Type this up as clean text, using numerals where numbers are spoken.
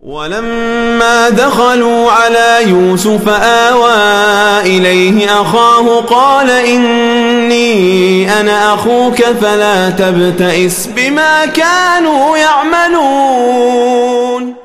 ولما دخلوا على يوسف آوى إليه أخاه قال إني أنا أخوك فلا تبتئس بما كانوا يعملون.